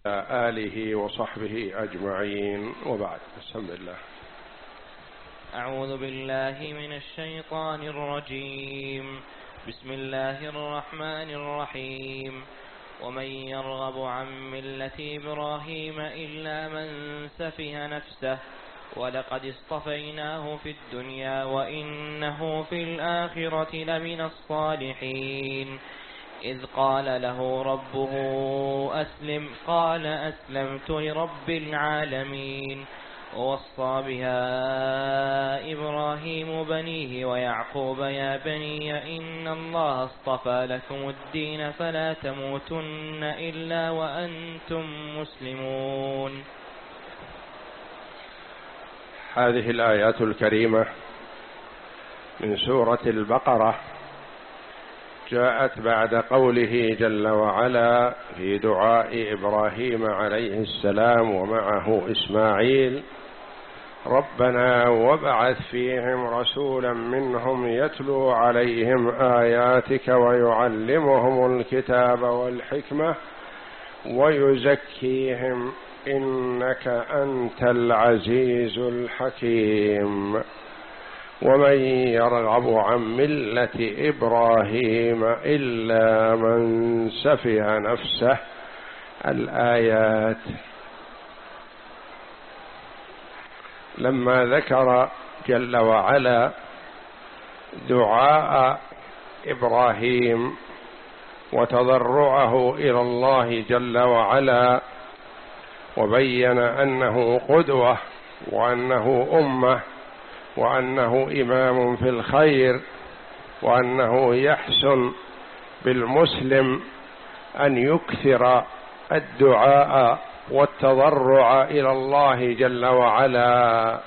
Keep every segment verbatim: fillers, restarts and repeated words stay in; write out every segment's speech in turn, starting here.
آله وصحبه أجمعين، وبعد. بسم الله. أعوذ بالله من الشيطان الرجيم. بسم الله الرحمن الرحيم. ومن يرغب عن ملة إبراهيم إلا من سفه نفسه ولقد اصطفيناه في الدنيا وإنه في الآخرة لمن الصالحين. إذ قال له ربه أسلم قال أسلمت لرب العالمين. ووصى بها إبراهيم بنيه ويعقوب يا بني إن الله اصطفى لكم الدين فلا تموتن إلا وأنتم مسلمون. هذه الآيات الكريمة من سورة البقرة جاءت بعد قوله جل وعلا في دعاء إبراهيم عليه السلام ومعه إسماعيل: ربنا وابعث فيهم رسولا منهم يتلو عليهم آياتك ويعلمهم الكتاب والحكمة ويزكيهم إنك أنت العزيز الحكيم. ومن يرغب عن ملة إبراهيم إلا من سفه نفسه. الآيات. لما ذكر جل وعلا دعاء إبراهيم وتضرعه إلى الله جل وعلا وبين أنه قدوة وأنه أمة وأنه إمام في الخير وأنه يحسن بالمسلم أن يكثر الدعاء والتضرع إلى الله جل وعلا،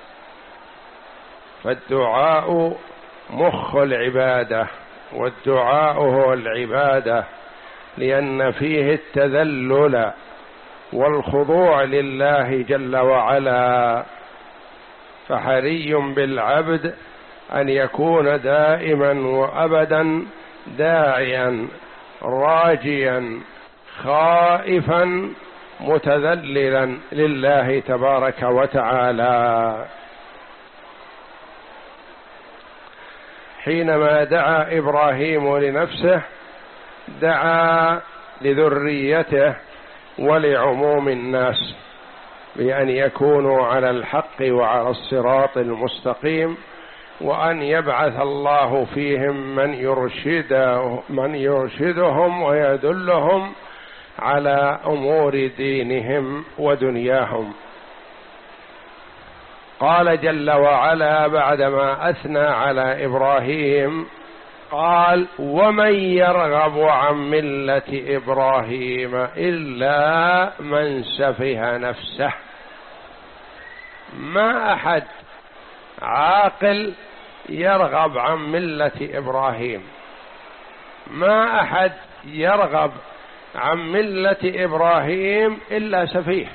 فالدعاء مخ العبادة، والدعاء هو العبادة، لأن فيه التذلل والخضوع لله جل وعلا. فحري بالعبد أن يكون دائما وأبدا داعيا راجيا خائفا متذللا لله تبارك وتعالى. حينما دعا إبراهيم لنفسه دعا لذريته ولعموم الناس بأن يكونوا على الحق وعلى الصراط المستقيم، وأن يبعث الله فيهم من يرشده من يرشدهم ويدلهم على أمور دينهم ودنياهم. قال جل وعلا بعدما أثنى على إبراهيم قال: ومن يرغب عن ملة إبراهيم إلا من سفه نفسه. ما أحد عاقل يرغب عن ملة إبراهيم، ما أحد يرغب عن ملة إبراهيم إلا سفيه،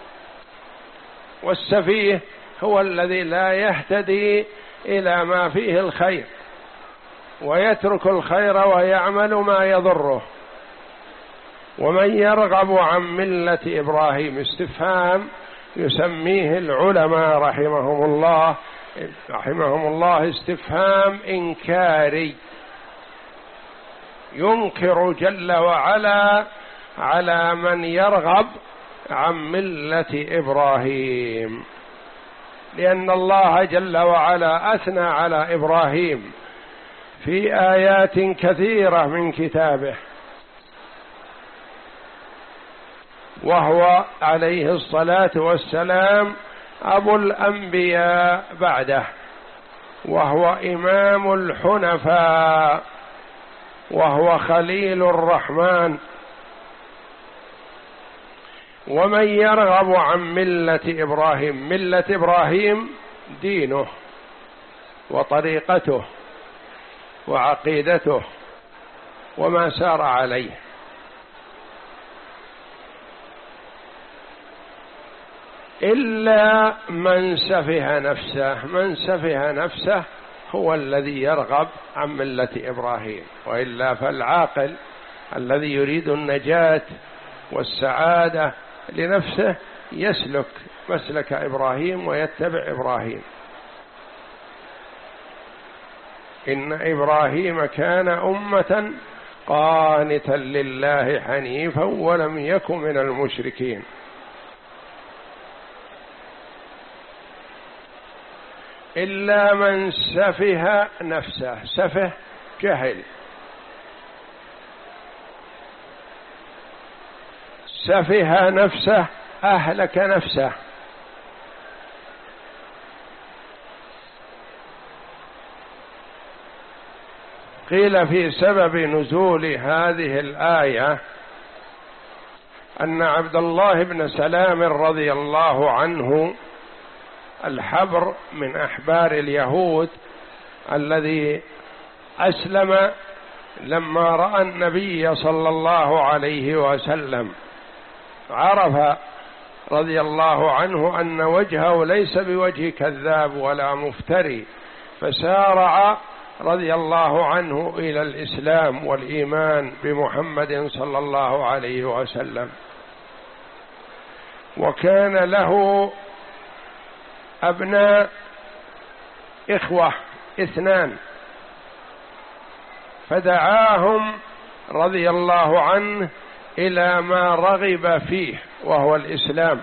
والسفيه هو الذي لا يهتدي إلى ما فيه الخير ويترك الخير ويعمل ما يضره. ومن يرغب عن ملة إبراهيم استفهام يسميه العلماء رحمهم الله رحمهم الله استفهام إنكاري، ينكر جل وعلا على من يرغب عن ملة إبراهيم، لأن الله جل وعلا أثنى على إبراهيم في آيات كثيرة من كتابه، وهو عليه الصلاة والسلام أبو الأنبياء بعده، وهو إمام الحنفاء، وهو خليل الرحمن. ومن يرغب عن ملة إبراهيم، ملة إبراهيم دينه وطريقته وعقيدته وما سار عليه. إلا من سفه نفسه، من سفه نفسه هو الذي يرغب عن ملة إبراهيم، وإلا فالعاقل الذي يريد النجاة والسعادة لنفسه يسلك مسلك إبراهيم ويتبع إبراهيم. إن إبراهيم كان أمة قانتا لله حنيفا ولم يكن من المشركين. إلا من سفه نفسه، سفه جهل، سفه نفسه أهلك نفسه. قيل في سبب نزول هذه الآية أن عبد الله بن سلام رضي الله عنه الحبر من أحبار اليهود الذي أسلم لما رأى النبي صلى الله عليه وسلم، عرف رضي الله عنه أن وجهه ليس بوجه كذاب ولا مفتري، فسارع رضي الله عنه إلى الإسلام والإيمان بمحمد صلى الله عليه وسلم. وكان له أبناء إخوة اثنان، فدعاهم رضي الله عنه إلى ما رغب فيه وهو الإسلام،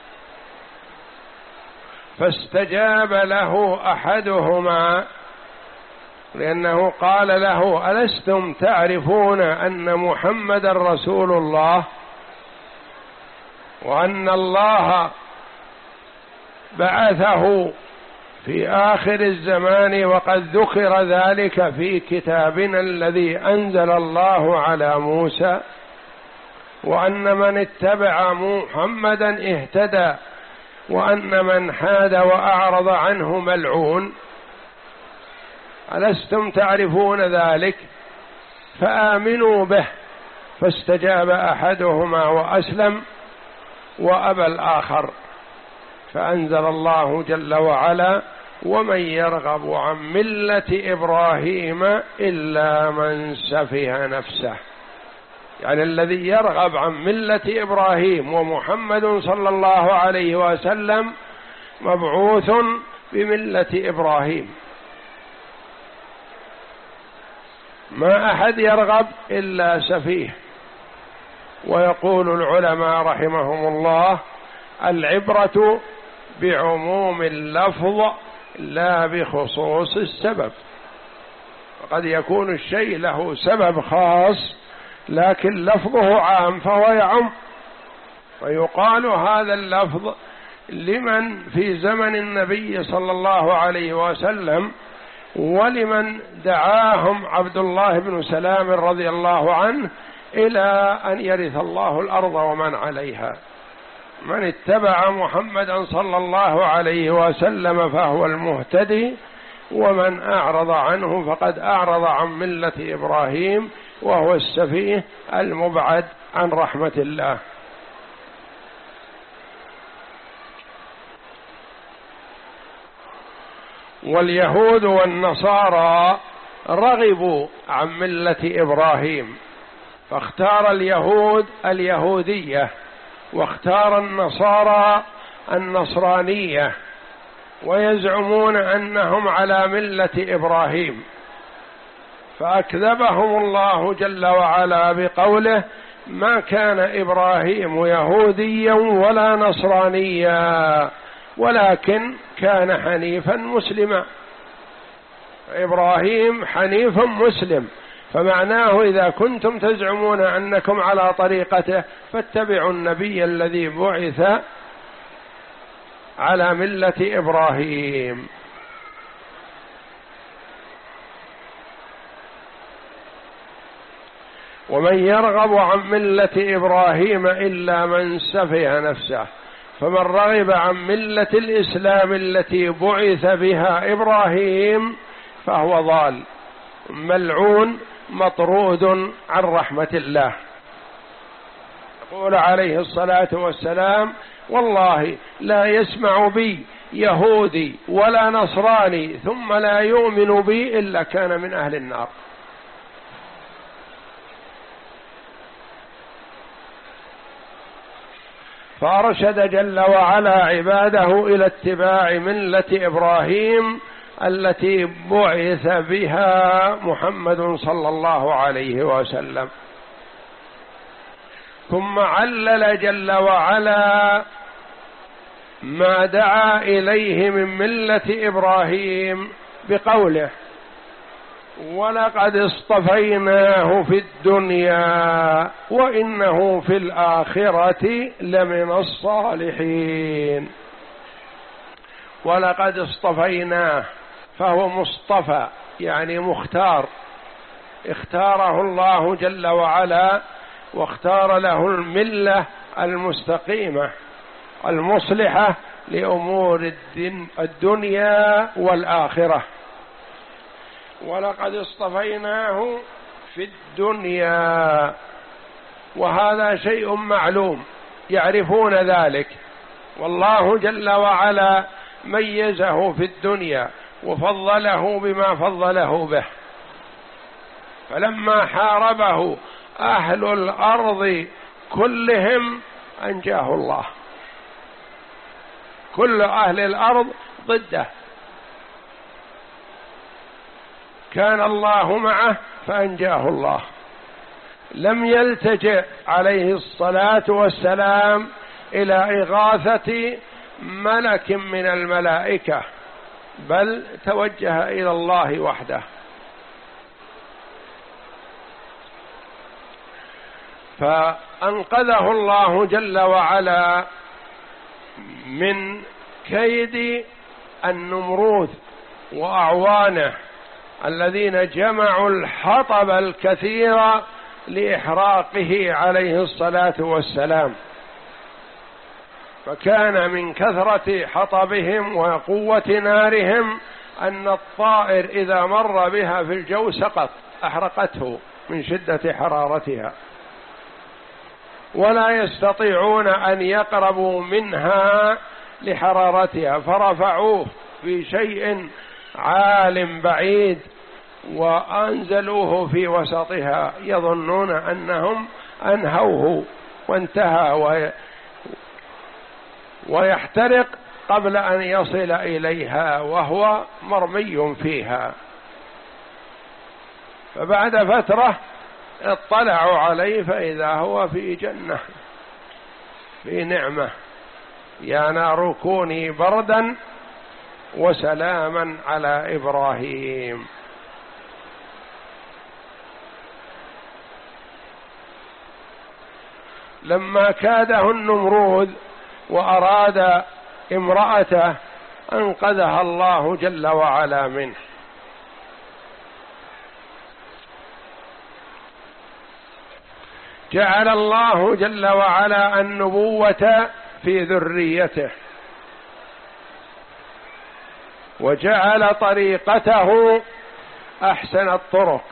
فاستجاب له أحدهما لأنه قال له: ألستم تعرفون أن محمد رسول الله وأن الله بعثه في آخر الزمان وقد ذكر ذلك في كتابنا الذي أنزل الله على موسى، وأن من اتبع محمدا اهتدى وأن من حاد وأعرض عنه ملعون، ألستم تعرفون ذلك؟ فآمنوا به. فاستجاب أحدهما وأسلم وأبى الآخر، فأنزل الله جل وعلا: ومن يرغب عن ملة إبراهيم إلا من سفه نفسه. يعني الذي يرغب عن ملة إبراهيم ومحمد صلى الله عليه وسلم مبعوث بملة إبراهيم، ما أحد يرغب إلا سفيه. ويقول العلماء رحمهم الله: العبرة بعموم اللفظ لا بخصوص السبب. وقد يكون الشيء له سبب خاص لكن لفظه عام فهو يعم، ويقال هذا اللفظ لمن في زمن النبي صلى الله عليه وسلم ولمن دعاهم عبد الله بن سلام رضي الله عنه إلى أن يرث الله الأرض ومن عليها. من اتبع محمدا صلى الله عليه وسلم فهو المهتدي، ومن أعرض عنه فقد أعرض عن ملة إبراهيم وهو السفيه المبعد عن رحمة الله. واليهود والنصارى رغبوا عن ملة إبراهيم، فاختار اليهود اليهودية واختار النصارى النصرانية، ويزعمون أنهم على ملة إبراهيم، فأكذبهم الله جل وعلا بقوله: ما كان إبراهيم يهوديا ولا نصرانيا ولكن كان حنيفا مسلما. إبراهيم حنيف مسلم، فمعناه إذا كنتم تزعمون أنكم على طريقته فاتبعوا النبي الذي بعث على ملة إبراهيم. ومن يرغب عن ملة إبراهيم إلا من سفه نفسه، فمن رغب عن ملة الإسلام التي بعث بها إبراهيم فهو ضال ملعون مطرود عن رحمة الله. يقول عليه الصلاة والسلام: والله لا يسمع بي يهودي ولا نصراني ثم لا يؤمن بي إلا كان من أهل النار. فأرشد جل وعلا عباده إلى اتباع ملة إبراهيم التي بعث بها محمد صلى الله عليه وسلم. ثم علل جل وعلا ما دعا إليه من ملة إبراهيم بقوله: ولقد اصطفيناه في الدنيا وإنه في الآخرة لمن الصالحين. ولقد اصطفيناه، فهو مصطفى يعني مختار، اختاره الله جل وعلا واختار له الملة المستقيمة المصلحة لأمور الدنيا والآخرة. ولقد اصطفيناه في الدنيا، وهذا شيء معلوم يعرفون ذلك، والله جل وعلا ميزه في الدنيا وفضله بما فضله به. فلما حاربه أهل الأرض كلهم أنجاه الله، كل أهل الأرض ضده، كان الله معه فأنجاه الله. لم يلتجئ عليه الصلاة والسلام إلى إغاثة ملك من الملائكة، بل توجه إلى الله وحده. فأنقذه الله جل وعلا من كيد النمرود وأعوانه الذين جمعوا الحطب الكثير لإحراقه عليه الصلاة والسلام. فكان من كثرة حطبهم وقوة نارهم أن الطائر إذا مر بها في الجو سقط، أحرقته من شدة حرارتها، ولا يستطيعون أن يقربوا منها لحرارتها، فرفعوه في شيء عال بعيد وأنزلوه في وسطها يظنون أنهم أنهوه وانتهى وي ويحترق قبل أن يصل إليها وهو مرمي فيها. فبعد فترة اطلعوا عليه فإذا هو في جنة في نعمة: يا نار كوني بردا وسلاما على إبراهيم. لما كاده النمرود وأراد امرأته أنقذها الله جل وعلا منه. جعل الله جل وعلا النبوة في ذريته، وجعل طريقته أحسن الطرق،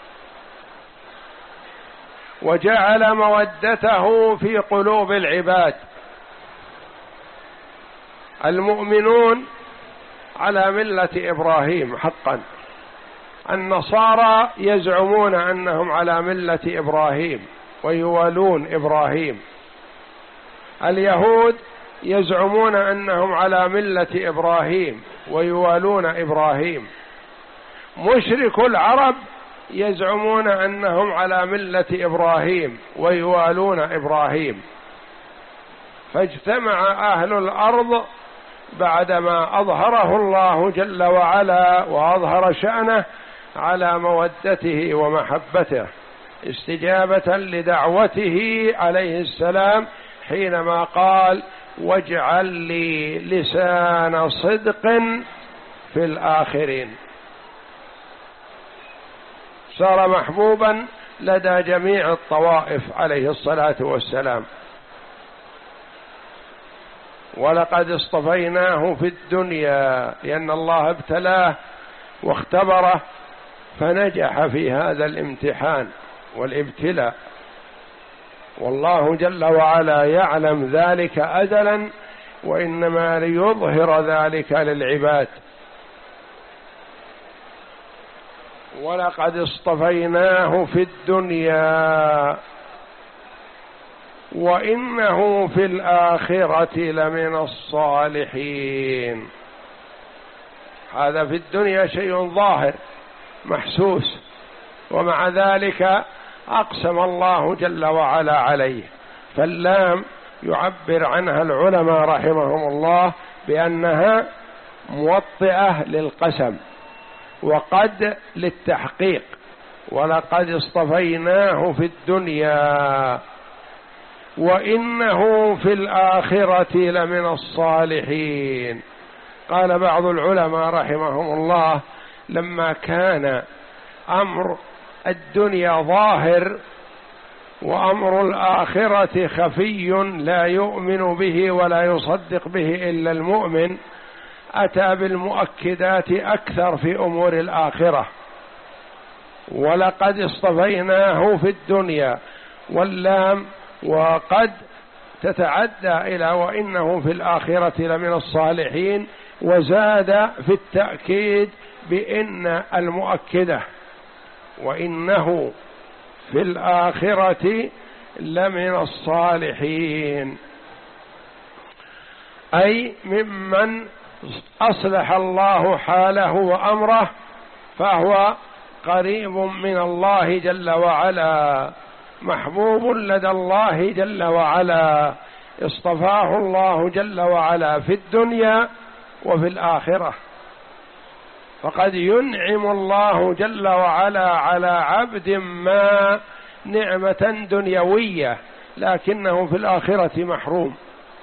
وجعل مودته في قلوب العباد. المؤمنون على ملة إبراهيم حقا، النصارى يزعمون أنهم على ملة إبراهيم ويوالون إبراهيم، اليهود يزعمون أنهم على ملة إبراهيم ويوالون إبراهيم، مشرك العرب يزعمون أنهم على ملة إبراهيم ويوالون إبراهيم. فاجتمع أهل الأرض بعدما أظهره الله جل وعلا وأظهر شأنه على مودته ومحبته، استجابة لدعوته عليه السلام حينما قال: واجعل لي لسان صدق في الآخرين. صار محبوبا لدى جميع الطوائف عليه الصلاة والسلام. ولقد اصطفيناه في الدنيا، لأن الله ابتلاه واختبره فنجح في هذا الامتحان والابتلاء، والله جل وعلا يعلم ذلك أزلا، وإنما ليظهر ذلك للعباد. ولقد اصطفيناه في الدنيا وإنه في الآخرة لمن الصالحين. هذا في الدنيا شيء ظاهر محسوس، ومع ذلك أقسم الله جل وعلا عليه. فاللام يعبر عنها العلماء رحمهم الله بأنها موطئة للقسم، وقد للتحقيق، ولقد اصطفيناه في الدنيا وإنه في الآخرة لمن الصالحين. قال بعض العلماء رحمهم الله: لما كان أمر الدنيا ظاهر وأمر الآخرة خفي لا يؤمن به ولا يصدق به إلا المؤمن، أتى بالمؤكدات أكثر في أمور الآخرة. ولقد اصطفيناه في الدنيا، واللام وقد تتعدى إلى وإنه في الآخرة لمن الصالحين، وزاد في التأكيد بإن المؤكدة، وإنه في الآخرة لمن الصالحين، أي ممن أصلح الله حاله وأمره، فهو قريب من الله جل وعلا، محبوب لدى الله جل وعلا، اصطفاه الله جل وعلا في الدنيا وفي الآخرة. فقد ينعم الله جل وعلا على عبد ما نعمة دنيوية، لكنه في الآخرة محروم.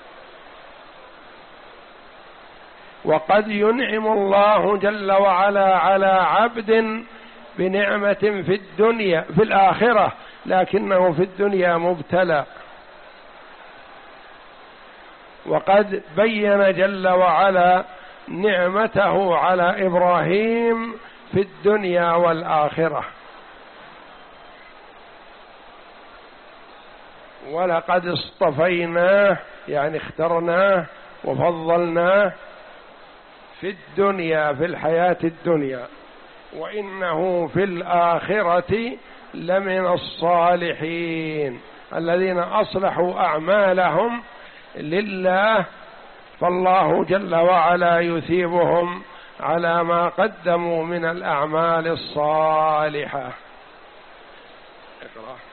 وقد ينعم الله جل وعلا على عبد بنعمة في الدنيا في الآخرة، لكنه في الدنيا مبتلى. وقد بين جل وعلا نعمته على إبراهيم في الدنيا والآخرة: ولقد اصطفيناه، يعني اخترناه وفضلناه في الدنيا، في الحياة الدنيا، وإنه في الآخرة لمن الصالحين الذين أصلحوا أعمالهم لله، فالله جل وعلا يثيبهم على ما قدموا من الأعمال الصالحة. اقرأ.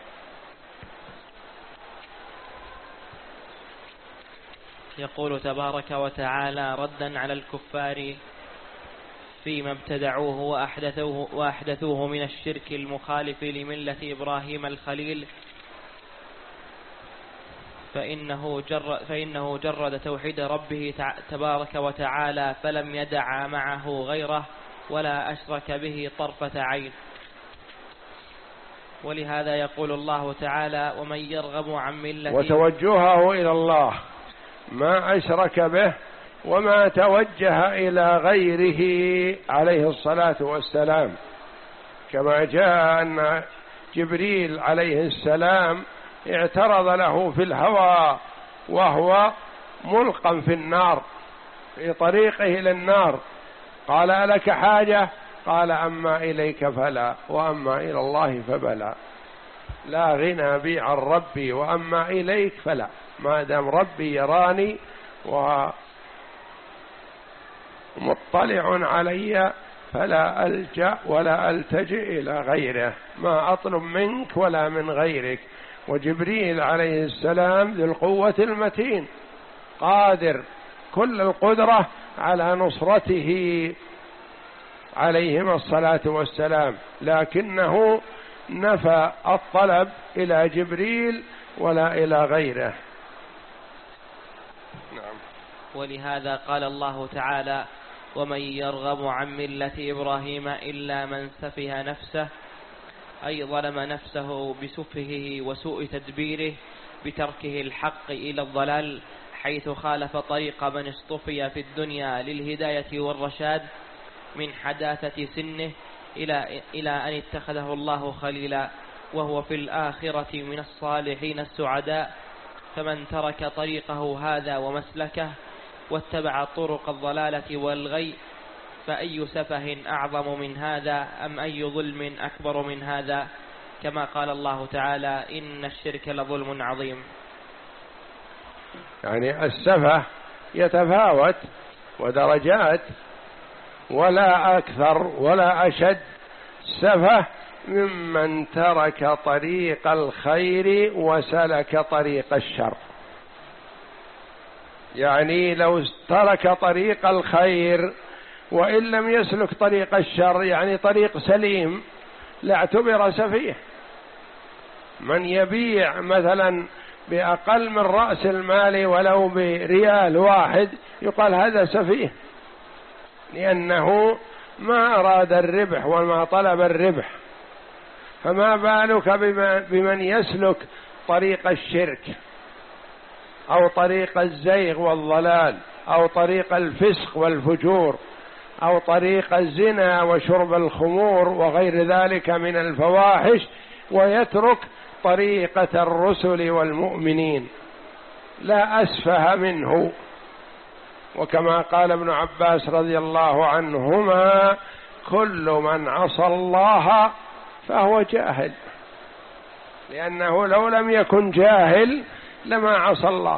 يقول تبارك وتعالى ردا على الكفار فيما ابتدعوه وأحدثوه, وأحدثوه من الشرك المخالف لملة إبراهيم الخليل: فإنه جرد, فإنه جرد توحيد ربه تبارك وتعالى، فلم يدع معه غيره ولا أشرك به طرفة عين. ولهذا يقول الله تعالى: ومن يرغب عن ملة، وتوجهه إلى الله، ما أشرك به وما توجه إلى غيره عليه الصلاة والسلام، كما جاء أن جبريل عليه السلام اعترض له في الهوى وهو ملقا في النار في طريقه إلى النار، قال: ألك حاجة؟ قال: أما إليك فلا، وأما إلى الله فبلا، لا غنى بي عن ربي، وأما إليك فلا، ما دام ربي يراني ومطلع علي فلا ألجأ ولا ألتجئ إلى غيره، ما أطلب منك ولا من غيرك. وجبريل عليه السلام ذو القوة المتين، قادر كل القدرة على نصرته عليهما الصلاة والسلام، لكنه نفى الطلب إلى جبريل ولا إلى غيره. نعم. ولهذا قال الله تعالى: ومن يرغب عن ملة إبراهيم إلا من سفه نفسه، أي ظلم نفسه بسفهه وسوء تدبيره بتركه الحق إلى الضلال، حيث خالف طريق من اصطفي في الدنيا للهداية والرشاد من حداثة سنه إلى, إلى أن اتخذه الله خليلا، وهو في الآخرة من الصالحين السعداء. فمن ترك طريقه هذا ومسلكه واتبع طرق الضلالة والغي، فأي سفه أعظم من هذا، أم أي ظلم أكبر من هذا، كما قال الله تعالى: إن الشرك لظلم عظيم. يعني السفه يتفاوت ودرجات، ولا أكثر ولا أشد سفه ممن ترك طريق الخير وسلك طريق الشر. يعني لو ترك طريق الخير وإن لم يسلك طريق الشر، يعني طريق سليم، لاعتبر سفيه. من يبيع مثلا بأقل من رأس المال ولو بريال واحد يقال هذا سفيه، لأنه ما أراد الربح وما طلب الربح. فما بالك بمن يسلك طريق الشرك أو طريق الزيغ والضلال أو طريق الفسق والفجور أو طريق الزنا وشرب الخمور وغير ذلك من الفواحش، ويترك طريقة الرسل والمؤمنين، لا أسفه منه. وكما قال ابن عباس رضي الله عنهما: كل من عصى الله فهو جاهل، لأنه لو لم يكن جاهل لما عصى الله.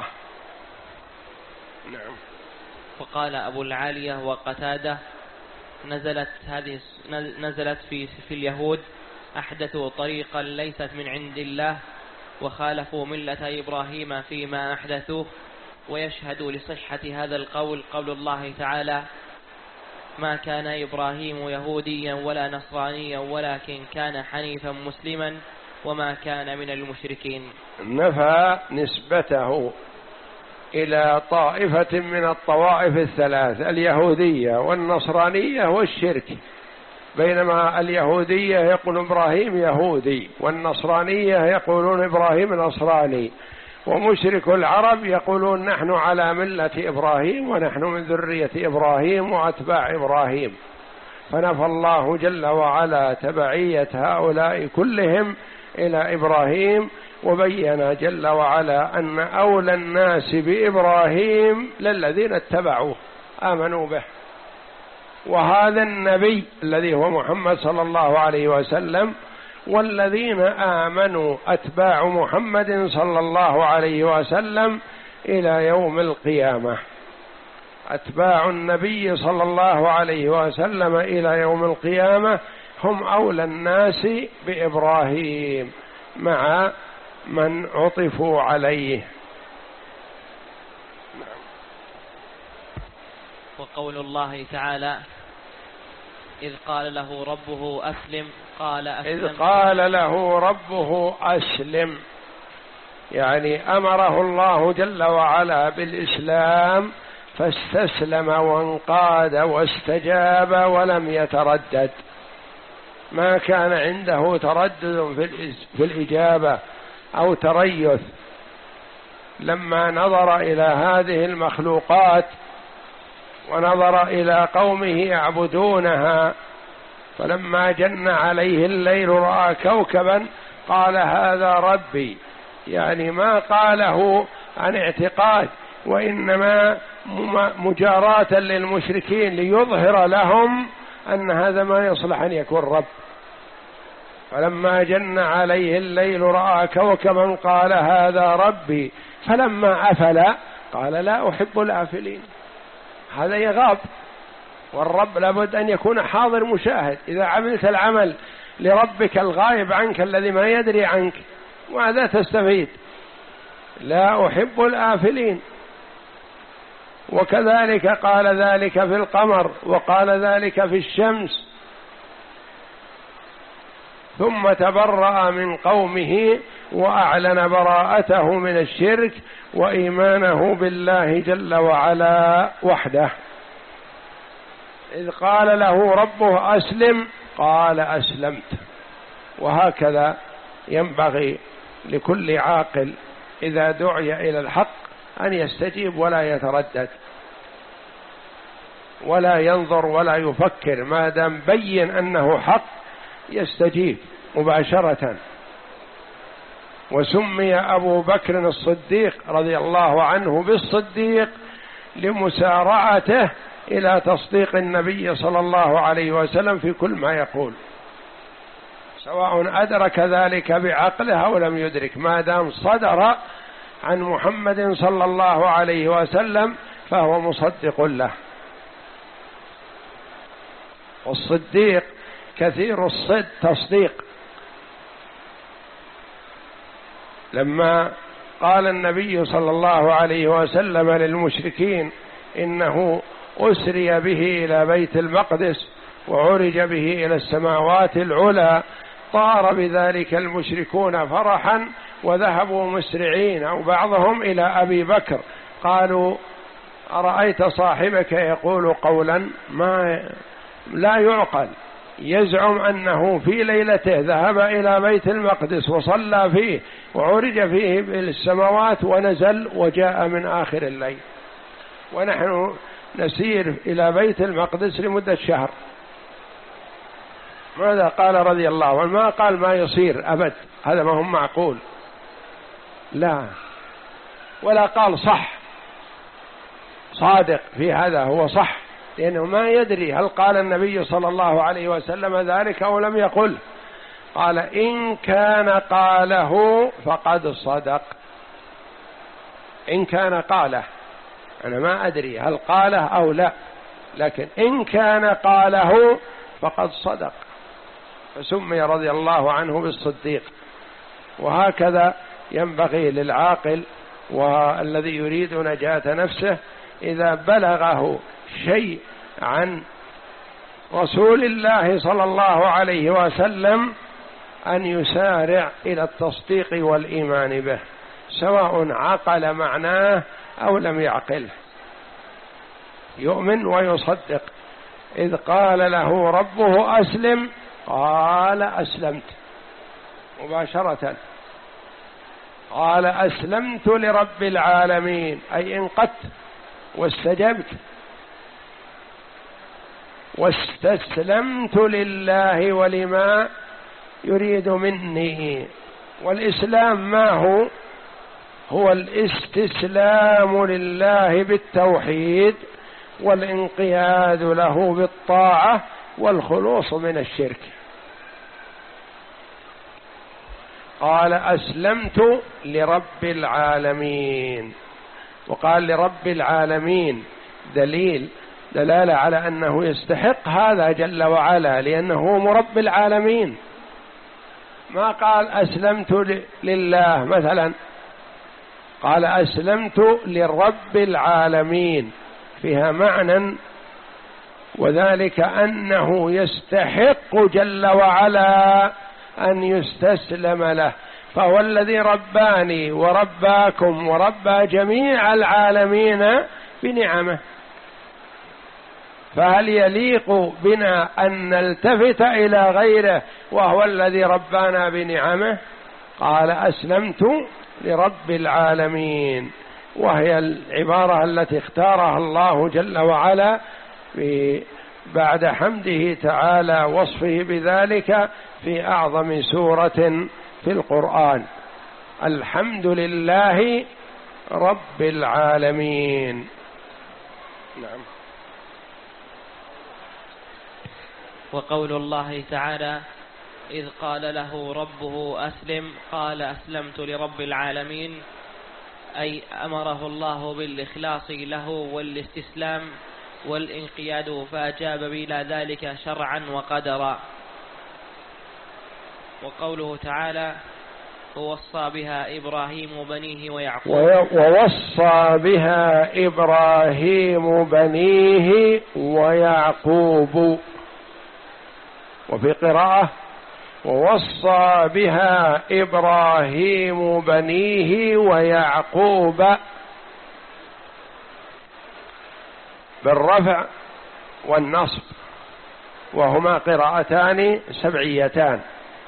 نعم. وقال أبو العالية وقتادة: نزلت هذه نزلت في في اليهود: أحدثوا طريقا ليست من عند الله وخالفوا ملة إبراهيم فيما أحدثوه. ويشهد لصحة هذا القول قول الله تعالى: ما كان إبراهيم يهوديا ولا نصرانيا ولكن كان حنيفا مسلما وما كان من المشركين. نفى نسبته إلى طائفة من الطوائف الثلاث: اليهودية والنصرانية والشرك، بينما اليهودية يقول إبراهيم يهودي، والنصرانية يقولون إبراهيم نصراني، ومشرك العرب يقولون نحن على ملة إبراهيم ونحن من ذرية إبراهيم وأتباع إبراهيم. فنفى الله جل وعلا تبعية هؤلاء كلهم إلى إبراهيم، وبين جل وعلا أن أولى الناس بإبراهيم للذين اتبعوه آمنوا به. وهذا النبي الذي هو محمد صلى الله عليه وسلم، والذين آمنوا أتباع محمد صلى الله عليه وسلم إلى يوم القيامة. أتباع النبي صلى الله عليه وسلم إلى يوم القيامة هم أولى الناس بإبراهيم مع من عطفوا عليه. وقول الله تعالى: إذ قال له ربه أسلم قال أسلم. إذ قال له ربه أسلم، يعني أمره الله جل وعلا بالإسلام فاستسلم وانقاد واستجاب ولم يتردد، ما كان عنده تردد في الإجابة أو تريث. لما نظر إلى هذه المخلوقات ونظر إلى قومه يعبدونها، فلما جن عليه الليل رأى كوكبا قال هذا ربي، يعني ما قاله عن اعتقاد، وإنما مجاراة للمشركين ليظهر لهم أن هذا ما يصلح أن يكون رب. فلما جن عليه الليل رأى كوكبا قال هذا ربي، فلما أفل قال لا أحب الآفلين. هذا يغاب، والرب لابد أن يكون حاضر مشاهد. إذا عملت العمل لربك الغائب عنك الذي ما يدري عنك ماذا تستفيد؟ لا أحب الآفلين. وكذلك قال ذلك في القمر، وقال ذلك في الشمس. ثم تبرأ من قومه وأعلن براءته من الشرك وإيمانه بالله جل وعلا وحده. إذ قال له ربه أسلم قال أسلمت. وهكذا ينبغي لكل عاقل إذا دعي إلى الحق أن يستجيب ولا يتردد ولا ينظر ولا يفكر، ما دام بين أنه حق يستجيب مباشرة. وسمي أبو بكر الصديق رضي الله عنه بالصديق لمسارعته إلى تصديق النبي صلى الله عليه وسلم في كل ما يقول، سواء أدرك ذلك بعقله أو لم يدرك، ما دام صدر عن محمد صلى الله عليه وسلم فهو مصدق له. والصديق كثير الصد تصديق. لما قال النبي صلى الله عليه وسلم للمشركين إنه أسري به إلى بيت المقدس وعرج به إلى السماوات العلى، طار بذلك المشركون فرحا وذهبوا مسرعين، أو بعضهم إلى أبي بكر قالوا أرأيت صاحبك يقول قولا ما لا يعقل، يزعم أنه في ليلته ذهب إلى بيت المقدس وصلى فيه وعرج فيه بالسماوات ونزل وجاء من آخر الليل، ونحن نسير إلى بيت المقدس لمدة شهر. ماذا قال رضي الله عنه؟ ما قال ما يصير أبد، هذا ما هو معقول، لا، ولا قال صح، صادق في هذا، هو صح، لأنه ما يدري هل قال النبي صلى الله عليه وسلم ذلك أو لم يقل. قال إن كان قاله فقد صدق، إن كان قاله، أنا ما أدري هل قاله أو لا، لكن إن كان قاله فقد صدق، فسمي رضي الله عنه بالصديق. وهكذا ينبغي للعاقل والذي يريد نجاة نفسه إذا بلغه شيء عن رسول الله صلى الله عليه وسلم أن يسارع إلى التصديق والإيمان به، سواء عقل معناه أو لم يعقله، يؤمن ويصدق. إذ قال له ربه أسلم قال أسلمت مباشرة، قال أسلمت لرب العالمين، أي انقدت واستجبت واستسلمت لله ولما يريد مني. والإسلام ما هو؟ هو الاستسلام لله بالتوحيد والانقياد له بالطاعة والخلوص من الشرك. قال أسلمت لرب العالمين، وقال لرب العالمين دليل دلالة على أنه يستحق هذا جل وعلا، لأنه هو مرب العالمين. ما قال أسلمت لله مثلا، قال أسلمت لرب العالمين، فيها معنى، وذلك أنه يستحق جل وعلا أن يستسلم له، فهو الذي رباني ورباكم وربى جميع العالمين بنعمه، فهل يليق بنا أن نلتفت إلى غيره وهو الذي ربانا بنعمه؟ قال أسلمت لرب العالمين، وهي العبارة التي اختارها الله جل وعلا بعد حمده تعالى وصفه بذلك في أعظم سورة في القرآن، الحمد لله رب العالمين. نعم. وقول الله تعالى إذ قال له ربه أسلم قال أسلمت لرب العالمين، أي أمره الله بالإخلاص له والاستسلام والانقياد، فأجاب بلا ذلك شرعا وقدرا. وقوله تعالى ووصى بها إبراهيم بنيه ويعقوب، ووصى بها إبراهيم بنيه ويعقوب، وفي قراءة ووصى بها إبراهيم بنيه ويعقوب بالرفع والنصب، وهما قراءتان سبعيتان.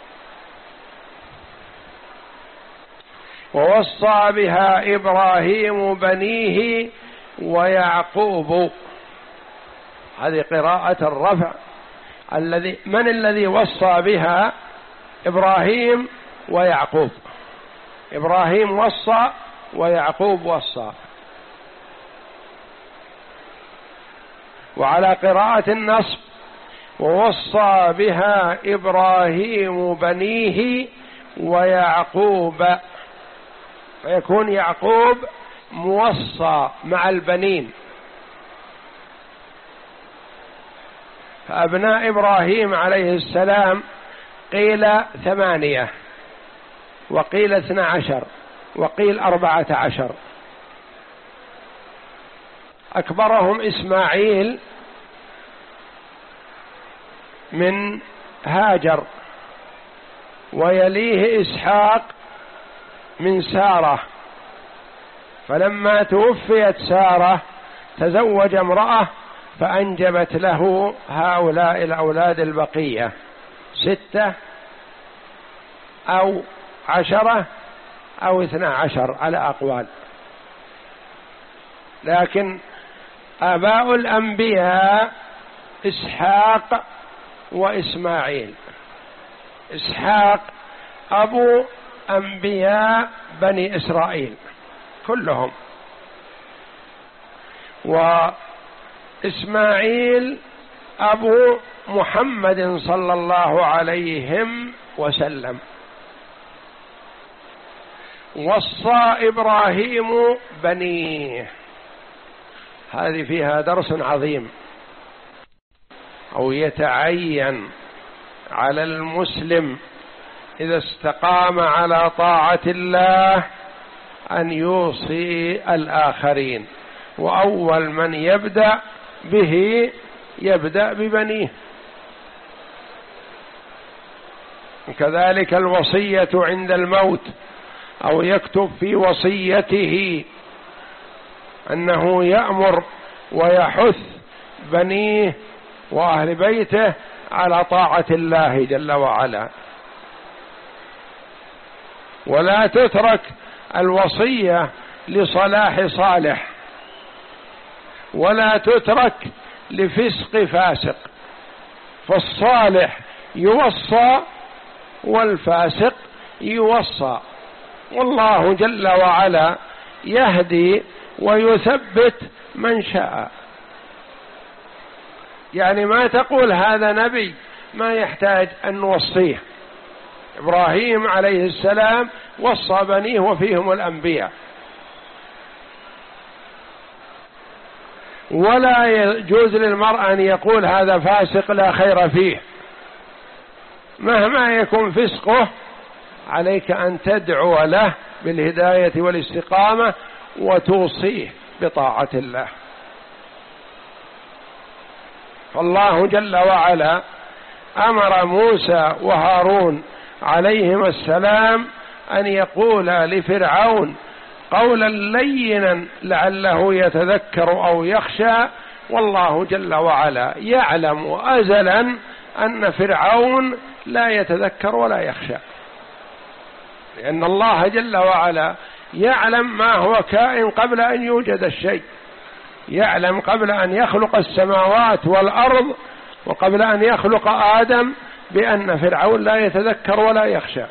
ووصى بها إبراهيم بنيه ويعقوب، هذه قراءة الرفع. الذي من الذي وصى بها؟ إبراهيم ويعقوب، إبراهيم وصى ويعقوب وصى. وعلى قراءة النصب ووصى بها إبراهيم بنيه ويعقوب، فيكون يعقوب موصى مع البنين. فأبناء إبراهيم عليه السلام قيل ثمانية، وقيل اثنى عشر، وقيل أربعة عشر. أكبرهم إسماعيل من هاجر، ويليه إسحاق من سارة، فلما توفيت سارة تزوج امرأة فأنجبت له هؤلاء الأولاد البقية، ستة أو عشرة أو اثنى عشر على أقوال. لكن آباء الأنبياء إسحاق وإسماعيل. إسحاق أبو أنبياء بني إسرائيل كلهم، وإسماعيل أبو محمد صلى الله عليه وسلم. وصى إبراهيم بنيه، هذه فيها درس عظيم، أو يتعين على المسلم إذا استقام على طاعة الله أن يوصي الآخرين، وأول من يبدأ به يبدأ ببنيه. كذلك الوصية عند الموت، أو يكتب في وصيته أنه يأمر ويحث بنيه وأهل بيته على طاعة الله جل وعلا. ولا تترك الوصية لصلاح صالح، ولا تترك لفسق فاسق، فالصالح يوصى والفاسق يوصى، والله جل وعلا يهدي ويثبت من شاء. يعني ما تقول هذا نبي ما يحتاج أن نوصيه. إبراهيم عليه السلام وصى بنيه وفيهم الأنبياء. ولا يجوز للمرء أن يقول هذا فاسق لا خير فيه، مهما يكون فسقه عليك أن تدعو له بالهداية والاستقامة وتوصيه بطاعة الله. فالله جل وعلا أمر موسى وهارون عليهما السلام أن يقول لفرعون قولا لينا لعله يتذكر أو يخشى، والله جل وعلا يعلم أزلا أن فرعون لا يتذكر ولا يخشى، لأن الله جل وعلا يعلم ما هو كائن قبل أن يوجد الشيء، يعلم قبل أن يخلق السماوات والأرض وقبل أن يخلق آدم بأن فرعون لا يتذكر ولا يخشى.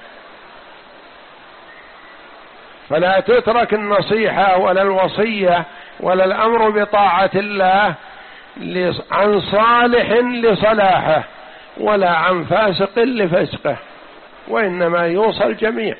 فلا تترك النصيحة ولا الوصية ولا الأمر بطاعة الله عن صالح لصلاحه ولا عن فاسق لفسقه، وإنما يوصى الجميع.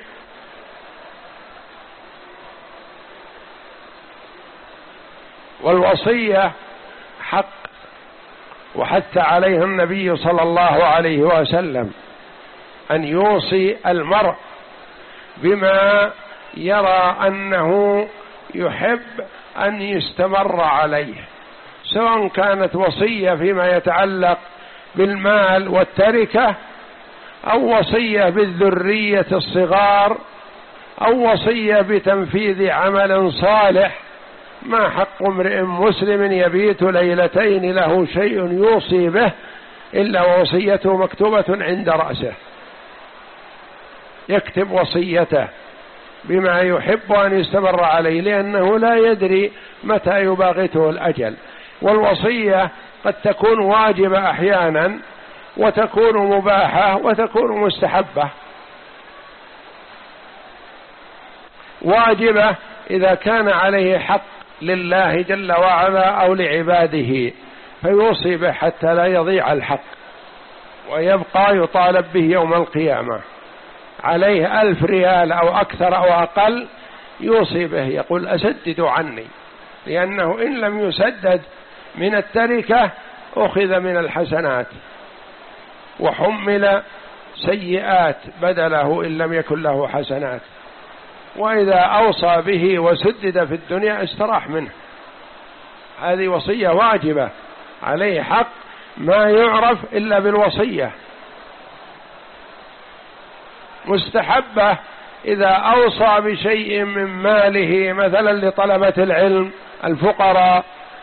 والوصية حق، وحث عليه النبي صلى الله عليه وسلم أن يوصي المرء بما يرى أنه يحب أن يستمر عليه، سواء كانت وصية فيما يتعلق بالمال والتركة، أو وصية بالذرية الصغار، أو وصية بتنفيذ عمل صالح. ما حق امرئ مسلم يبيت ليلتين له شيء يوصي به إلا ووصيته مكتوبة عند رأسه، يكتب وصيته بما يحب أن يستمر عليه، لأنه لا يدري متى يباغته الأجل. والوصية قد تكون واجبة أحيانا، وتكون مباحة، وتكون مستحبة. واجبة إذا كان عليه حق لله جل وعلا أو لعباده فيوصي به حتى لا يضيع الحق ويبقى يطالب به يوم القيامة. عليه ألف ريال أو أكثر أو أقل يوصي به، يقول أسددوا عني، لأنه إن لم يسدد من التركة أخذ من الحسنات وحمل سيئات بدله إن لم يكن له حسنات، وإذا أوصى به وسدد في الدنيا استراح منه. هذه وصية واجبة، عليه حق ما يعرف إلا بالوصية. مستحبة إذا أوصى بشيء من ماله مثلا لطلبة العلم، الفقراء،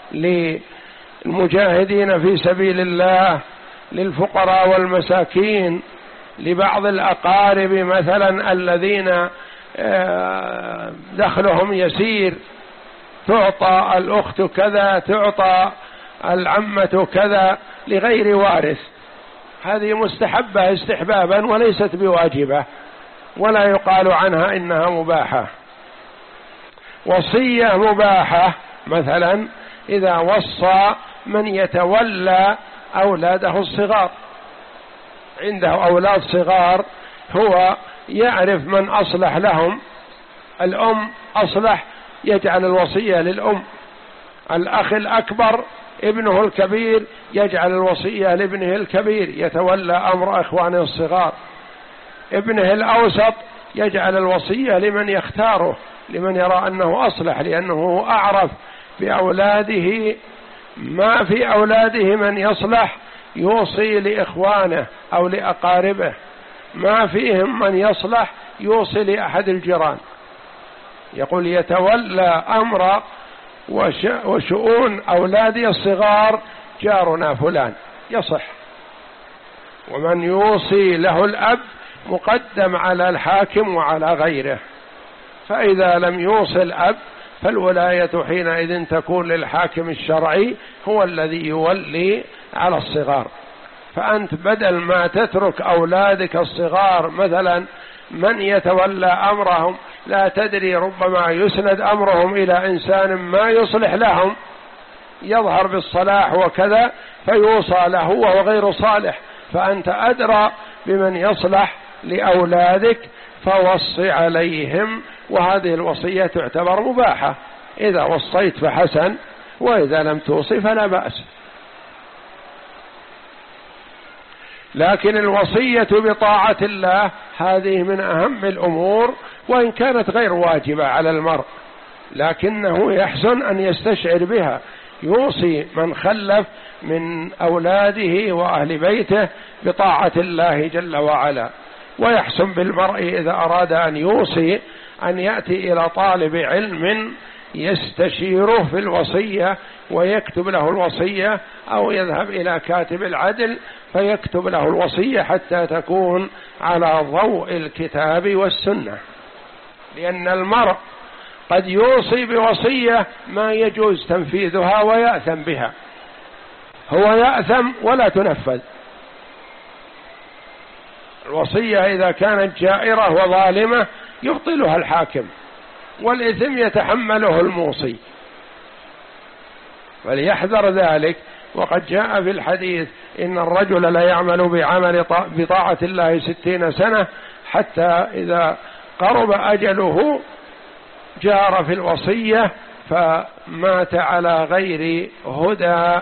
للمجاهدين في سبيل الله، للفقراء والمساكين، لبعض الأقارب مثلا الذين دخلهم يسير، تعطى الأخت كذا، تعطى العمة كذا، لغير وارث. هذه مستحبة استحبابا وليست بواجبة، ولا يقال عنها إنها مباحة. وصية مباحة مثلا إذا وصى من يتولى أولاده الصغار، عنده أولاد صغار هو يعرف من أصلح لهم، الأم أصلح يجعل الوصية للأم، الأخ الأكبر ابنه الكبير يجعل الوصية لابنه الكبير يتولى أمر إخوانه الصغار، ابنه الأوسط يجعل الوصية لمن يختاره، لمن يرى أنه أصلح، لأنه أعرف بأولاده، ما في أولاده من يصلح يوصي لإخوانه أو لأقاربه، ما فيهم من يصلح يوصي لأحد الجيران، يقول يتولى أمر وشؤون أولادي الصغار جارنا فلان، يصح. ومن يوصي له الأب مقدم على الحاكم وعلى غيره، فإذا لم يوصي الأب فالولاية حينئذ تكون للحاكم الشرعي، هو الذي يولي على الصغار. فأنت بدل ما تترك أولادك الصغار مثلا من يتولى أمرهم، لا تدري ربما يسند أمرهم إلى إنسان ما يصلح لهم، يظهر بالصلاح وكذا فيوصى له وهو غير صالح، فأنت أدرى بمن يصلح لأولادك فوصي عليهم. وهذه الوصية تعتبر مباحة، إذا وصيت فحسن، وإذا لم توصي فلا بأس. لكن الوصية بطاعة الله هذه من أهم الأمور، وإن كانت غير واجبة على المرء، لكنه يحسن أن يستشعر بها، يوصي من خلف من أولاده وأهل بيته بطاعة الله جل وعلا. ويحسن بالمرء إذا أراد أن يوصي أن يأتي إلى طالب علم يستشيره في الوصية ويكتب له الوصية، أو يذهب إلى كاتب العدل فيكتب له الوصية حتى تكون على ضوء الكتاب والسنة. لأن المرء قد يوصي بوصية ما يجوز تنفيذها ويأثم بها، هو يأثم ولا تنفذ. الوصية إذا كانت جائرة وظالمة يبطلها الحاكم، والإثم يتحمله الموصي، فليحذر ذلك. وقد جاء في الحديث إن الرجل لا يعمل بعمل بطاعة الله ستين سنة حتى إذا قرب أجله جار في الوصية فمات على غير هدى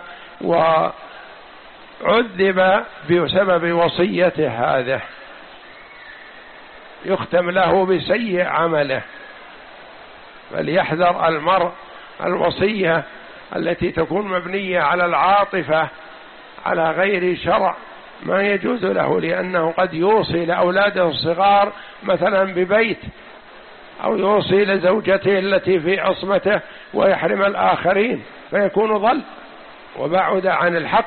وعذب بسبب وصيته هذه، يختم له بسيء عمله. فليحذر المرء الوصية التي تكون مبنية على العاطفة على غير شرع، ما يجوز له، لأنه قد يوصي لأولاده الصغار مثلا ببيت، أو يوصي لزوجته التي في عصمته ويحرم الآخرين، فيكون ضل وبعد عن الحق.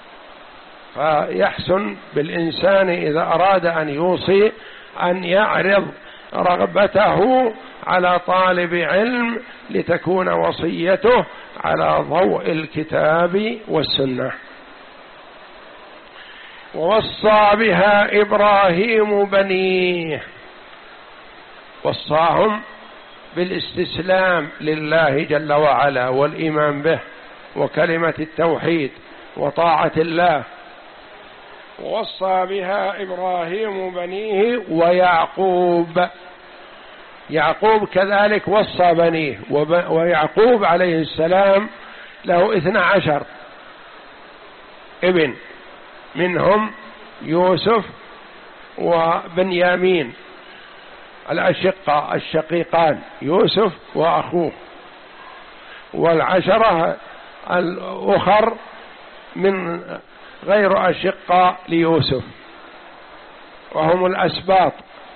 فيحسن بالإنسان إذا أراد أن يوصي أن يعرض رغبته على طالب علم لتكون وصيته على ضوء الكتاب والسنة. ووصى بها إبراهيم بنيه، وصاهم بالاستسلام لله جل وعلا والإيمان به وكلمة التوحيد وطاعة الله. ووصى بها إبراهيم بنيه ويعقوب، يعقوب كذلك وصى بنيه، ويعقوب عليه السلام له اثنى عشر ابن، منهم يوسف وبنيامين الأشقة الشقيقان يوسف وأخوه، والعشرة الأخر من غير أشقة ليوسف وهم الأسباط.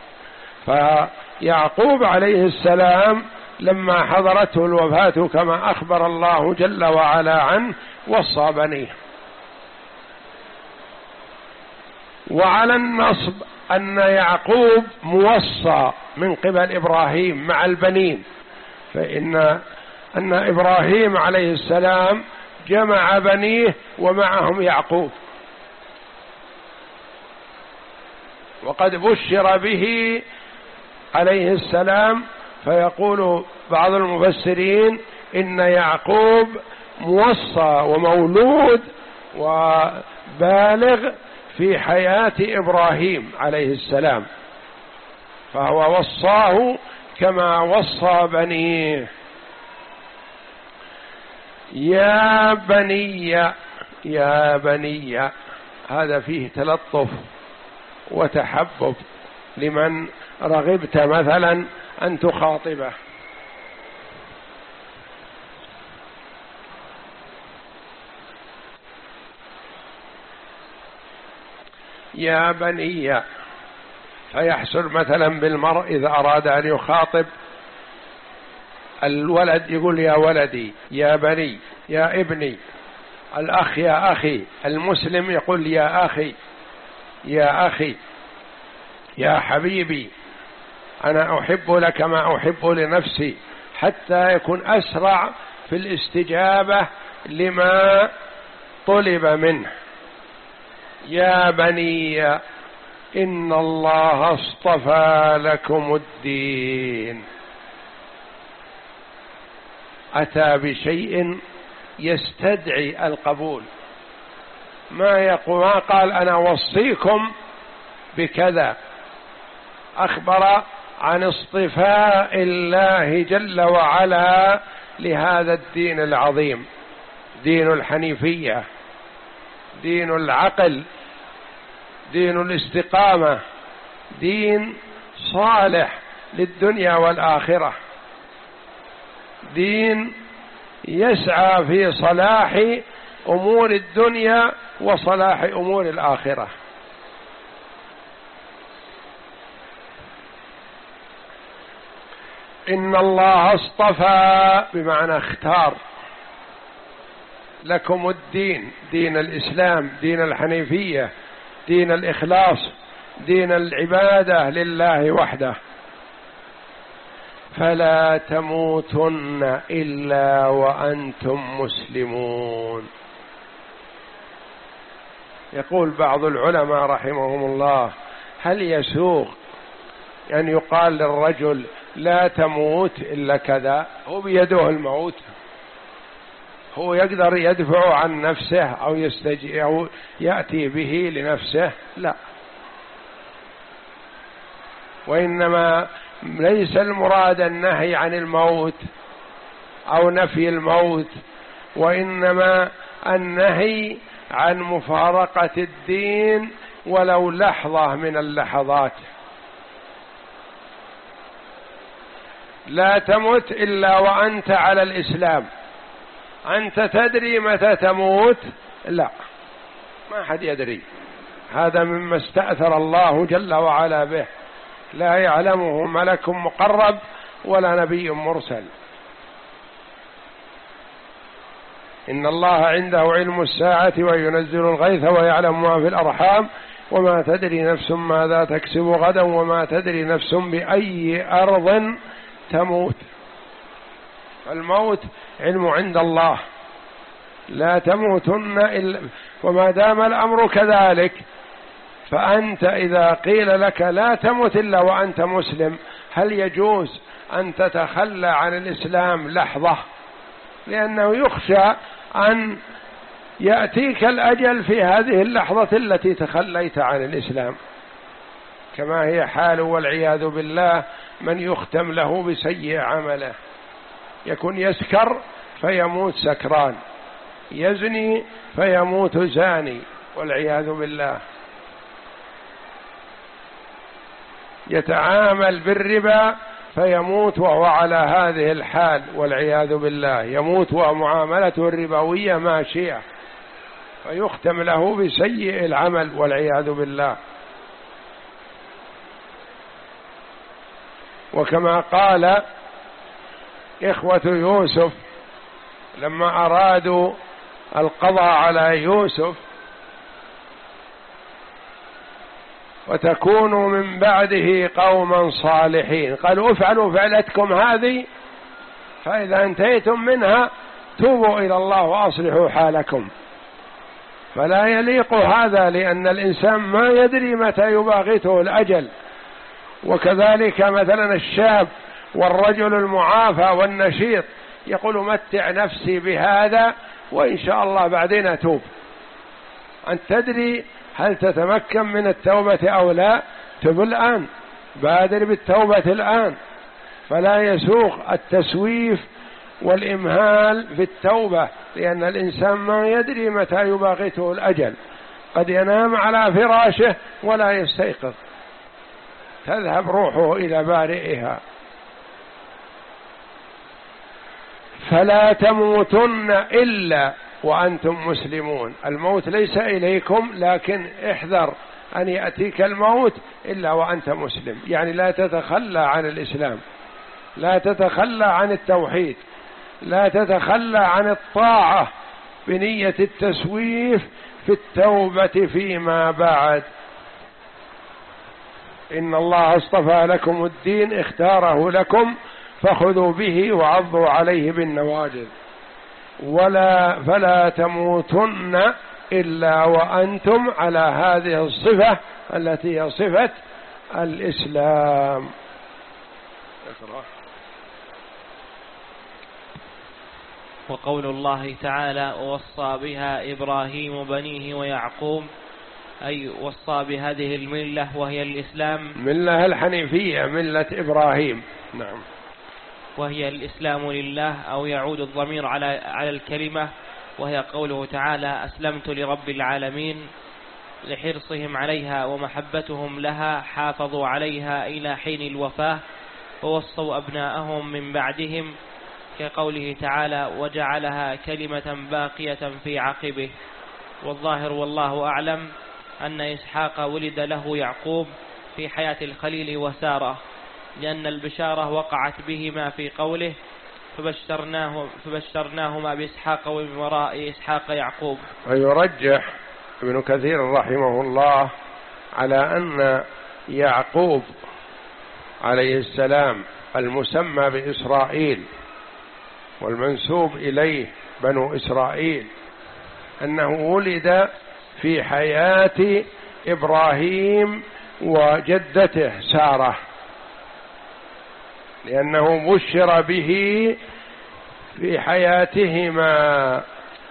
فيعقوب عليه السلام لما حضرته الوفاة كما أخبر الله جل وعلا عنه وصى بنيه. وعلى النصب أن يعقوب موصى من قبل إبراهيم مع البنين، فإن أن إبراهيم عليه السلام جمع بنيه ومعهم يعقوب، وقد بشر به عليه السلام. فيقول بعض المفسرين إن يعقوب موصى ومولود وبالغ في حياة إبراهيم عليه السلام، فهو وصاه كما وصى بنيه. يا بني يا بني، هذا فيه تلطف وتحبب لمن رغبت مثلا أن تخاطبه. يا بني، فيحصل مثلا بالمرء إذا أراد أن يخاطب الولد يقول يا ولدي، يا بني، يا ابني. الأخ يا أخي، المسلم يقول يا أخي، يا أخي، يا حبيبي، أنا أحب لك ما أحب لنفسي، حتى يكون أسرع في الاستجابة لما طلب منه. يا بني إن الله اصطفى لكم الدين. أتى بشيء يستدعي القبول، ما يقول ما قال أنا وصيكم بكذا، أخبر عن اصطفاء الله جل وعلا لهذا الدين العظيم، دين الحنيفية، دين العقل، دين الاستقامة، دين صالح للدنيا والآخرة، دين يسعى في صلاح أمور الدنيا وصلاح أمور الآخرة. إن الله اصطفى بمعنى اختار لكم الدين، دين الإسلام، دين الحنيفية، دين الإخلاص، دين العبادة لله وحده، فلا تموتن إلا وأنتم مسلمون. يقول بعض العلماء رحمهم الله: هل يسوغ أن يقال للرجل لا تموت إلا كذا؟ هو بيده الموت، هو يقدر يدفع عن نفسه أو يستجي أو يأتي به لنفسه؟ لا، وإنما ليس المراد النهي عن الموت أو نفي الموت، وإنما النهي عن مفارقة الدين ولو لحظة من اللحظات. لا تمت إلا وأنت على الإسلام. أنت تدري متى تموت؟ لا، ما حد يدري، هذا مما استأثر الله جل وعلا به، لا يعلمه ملك مقرب ولا نبي مرسل. إن الله عنده علم الساعة وينزل الغيث ويعلم ما في الأرحام وما تدري نفس ماذا تكسب غدا وما تدري نفس بأي أرض تموت. الموت علم عند الله، لا تموتن إلا، وما دام الأمر كذلك فأنت إذا قيل لك لا تموت إلا وأنت مسلم، هل يجوز أن تتخلى عن الإسلام لحظة؟ لأنه يخشى أن يأتيك الأجل في هذه اللحظة التي تخليت عن الإسلام، كما هي حال والعياذ بالله من يختم له بسيء عمله، يكون يسكر فيموت سكران، يزني فيموت زاني والعياذ بالله، يتعامل بالربا فيموت وهو على هذه الحال والعياذ بالله، يموت ومعاملته الربوية ماشية فيختم له بسيء العمل والعياذ بالله. وكما قال إخوة يوسف لما أرادوا القضاء على يوسف: وتكونوا من بعده قوما صالحين، قالوا افعلوا فعلتكم هذه فإذا انتهيتم منها توبوا إلى الله وأصلحوا حالكم. فلا يليق هذا، لأن الإنسان ما يدري متى يباغته الأجل. وكذلك مثلا الشاب والرجل المعافى والنشيط يقول متع نفسي بهذا وإن شاء الله بعدين أتوب. أن تدري هل تتمكن من التوبة أو لا؟ تب الآن، بادر بالتوبة الآن. فلا يسوغ التسويف والإمهال في التوبة، لأن الإنسان ما يدري متى يباغته الأجل، قد ينام على فراشه ولا يستيقظ، تذهب روحه إلى بارئها. فلا تموتن إلا وأنتم مسلمون، الموت ليس إليكم، لكن احذر أن يأتيك الموت إلا وأنت مسلم، يعني لا تتخلى عن الإسلام، لا تتخلى عن التوحيد، لا تتخلى عن الطاعة بنية التسويف في التوبة فيما بعد. إن الله اصطفى لكم الدين اختاره لكم فخذوا به وعضوا عليه بالنواجذ. ولا فلا تموتن إلا وأنتم على هذه الصفة التي هي صفة الإسلام. وقول الله تعالى: ووصى بها إبراهيم بنيه ويعقوب، أي وصى بهذه الملة وهي الإسلام، ملة الحنيفية، ملة إبراهيم، نعم، وهي الإسلام لله، أو يعود الضمير على على الكلمة، وهي قوله تعالى: أسلمت لرب العالمين. لحرصهم عليها ومحبتهم لها حافظوا عليها إلى حين الوفاة، ووصوا أبناءهم من بعدهم، كقوله تعالى: وجعلها كلمة باقية في عقبه. والظاهر والله أعلم أن إسحاق ولد له يعقوب في حياة الخليل وسارة، لأن البشارة وقعت بهما في قوله: فبشرناه فبشرناهما بإسحاق ومن وراء إسحاق يعقوب. ويرجح ابن كثير رحمه الله على أن يعقوب عليه السلام المسمى بإسرائيل والمنسوب إليه بنو إسرائيل أنه ولد في حياة إبراهيم وجدته سارة، لأنه بشر به في حياتهما،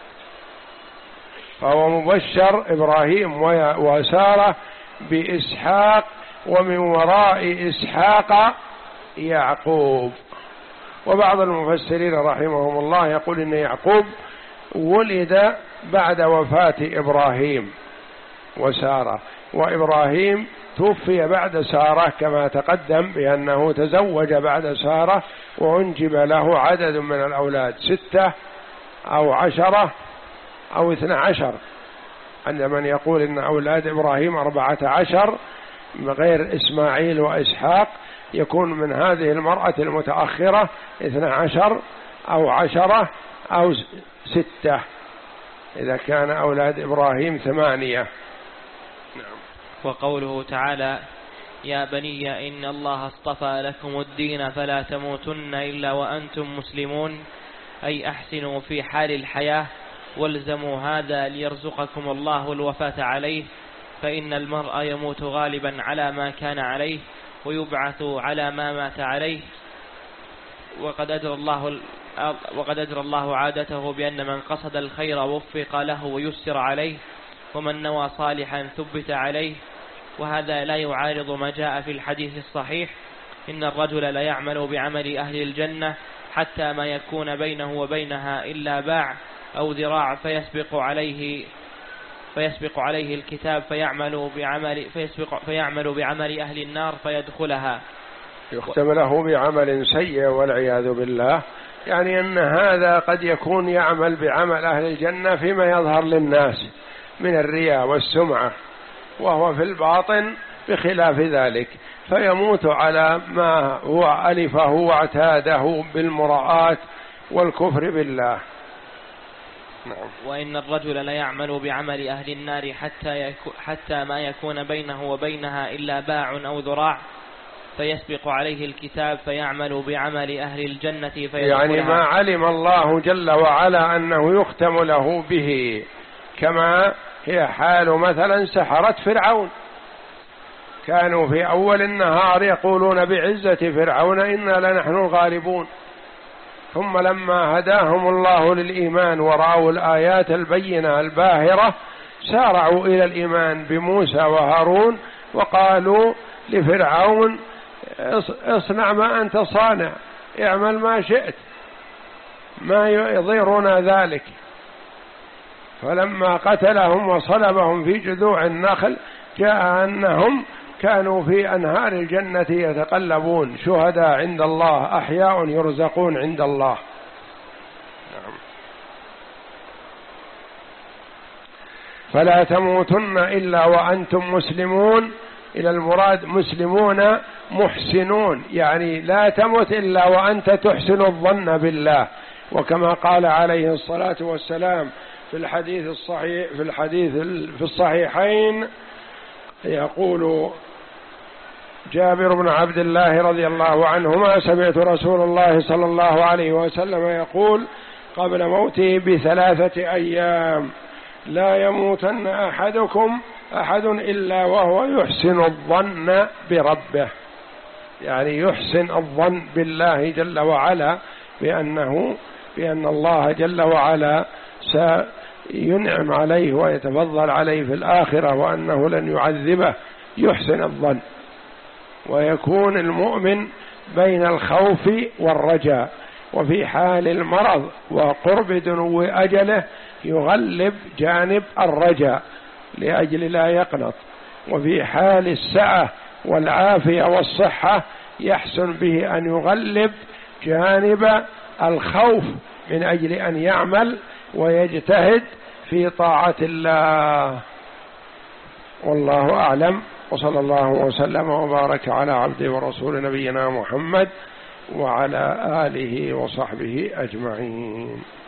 فهو مبشر إبراهيم وسارة بإسحاق ومن وراء إسحاق يعقوب. وبعض المفسرين رحمهم الله يقول إن يعقوب ولد بعد وفاة إبراهيم وسارة، وإبراهيم توفي بعد سارة كما تقدم بأنه تزوج بعد سارة وأنجب له عدد من الأولاد، ستة أو عشرة أو اثنى عشر، عند من يقول إن أولاد إبراهيم أربعة عشر غير إسماعيل وإسحاق، يكون من هذه المرأة المتأخرة اثنى عشر أو عشرة أو ستة، إذا كان أولاد إبراهيم ثمانية. نعم. وقوله تعالى: يا بني إن الله اصطفى لكم الدين فلا تموتن إلا وأنتم مسلمون، أي أحسنوا في حال الحياة والزموا هذا ليرزقكم الله الوفاة عليه، فإن المرء يموت غالبا على ما كان عليه ويبعث على ما مات عليه. وقد أجرى الله وقد أجرى الله عادته بأن من قصد الخير وفق له ويسر عليه، ومن نوى صالحا ثبت عليه. وهذا لا يعارض ما جاء في الحديث الصحيح إن الرجل ليعمل بعمل أهل الجنة حتى ما يكون بينه وبينها إلا باع أو ذراع فيسبق عليه فيسبق عليه الكتاب فيعمل بعمل فيسبق فيعمل بعمل أهل النار فيدخلها، يختم له بعمل سيء والعياذ بالله. يعني أن هذا قد يكون يعمل بعمل أهل الجنة فيما يظهر للناس من الرياء والسمعة، وهو في الباطن بخلاف ذلك، فيموت على ما هو ألفه واعتاده بالمراءات والكفر بالله. نعم. وإن الرجل ليعمل بعمل أهل النار حتى, حتى ما يكون بينه وبينها إلا باع أو ذراع فيسبق عليه الكتاب فيعمل بعمل أهل الجنة فيدخلها. يعني ما علم الله جل وعلا أنه يختم له به، كما هي حال مثلا سحرة فرعون، كانوا في أول النهار يقولون بعزة فرعون إنا لنحن الغالبون، ثم لما هداهم الله للإيمان ورأوا الآيات البينة الباهرة سارعوا إلى الإيمان بموسى وهارون، وقالوا لفرعون اصنع ما أنت صانع، اعمل ما شئت، ما يضيرنا ذلك. فلما قتلهم وصلبهم في جذوع النخل جاء أنهم كانوا في أنهار الجنة يتقلبون شهداء عند الله أحياء يرزقون عند الله. نعم. فلا تموتن إلا وأنتم مسلمون، إلى المراد مسلمون محسنون، يعني لا تمت إلا وأنت تحسن الظن بالله، وكما قال عليه الصلاة والسلام في الحديث الصحيح في الحديث في الصحيحين، يقول جابر بن عبد الله رضي الله عنهما: سمعت رسول الله صلى الله عليه وسلم يقول قبل موته بثلاثة أيام: لا يموتن أحدكم أحد إلا وهو يحسن الظن بربه، يعني يحسن الظن بالله جل وعلا بأنه بأن الله جل وعلا سينعم عليه ويتفضل عليه في الآخرة، وأنه لن يعذبه، يحسن الظن. ويكون المؤمن بين الخوف والرجاء، وفي حال المرض وقرب دنو أجله يغلب جانب الرجاء لأجل لا يقنط، وفي حال السعة والعافية والصحة يحسن به أن يغلب جانب الخوف من أجل أن يعمل ويجتهد في طاعة الله. والله أعلم، وصلى الله وسلم وبارك على عبده ورسول نبينا محمد وعلى آله وصحبه أجمعين.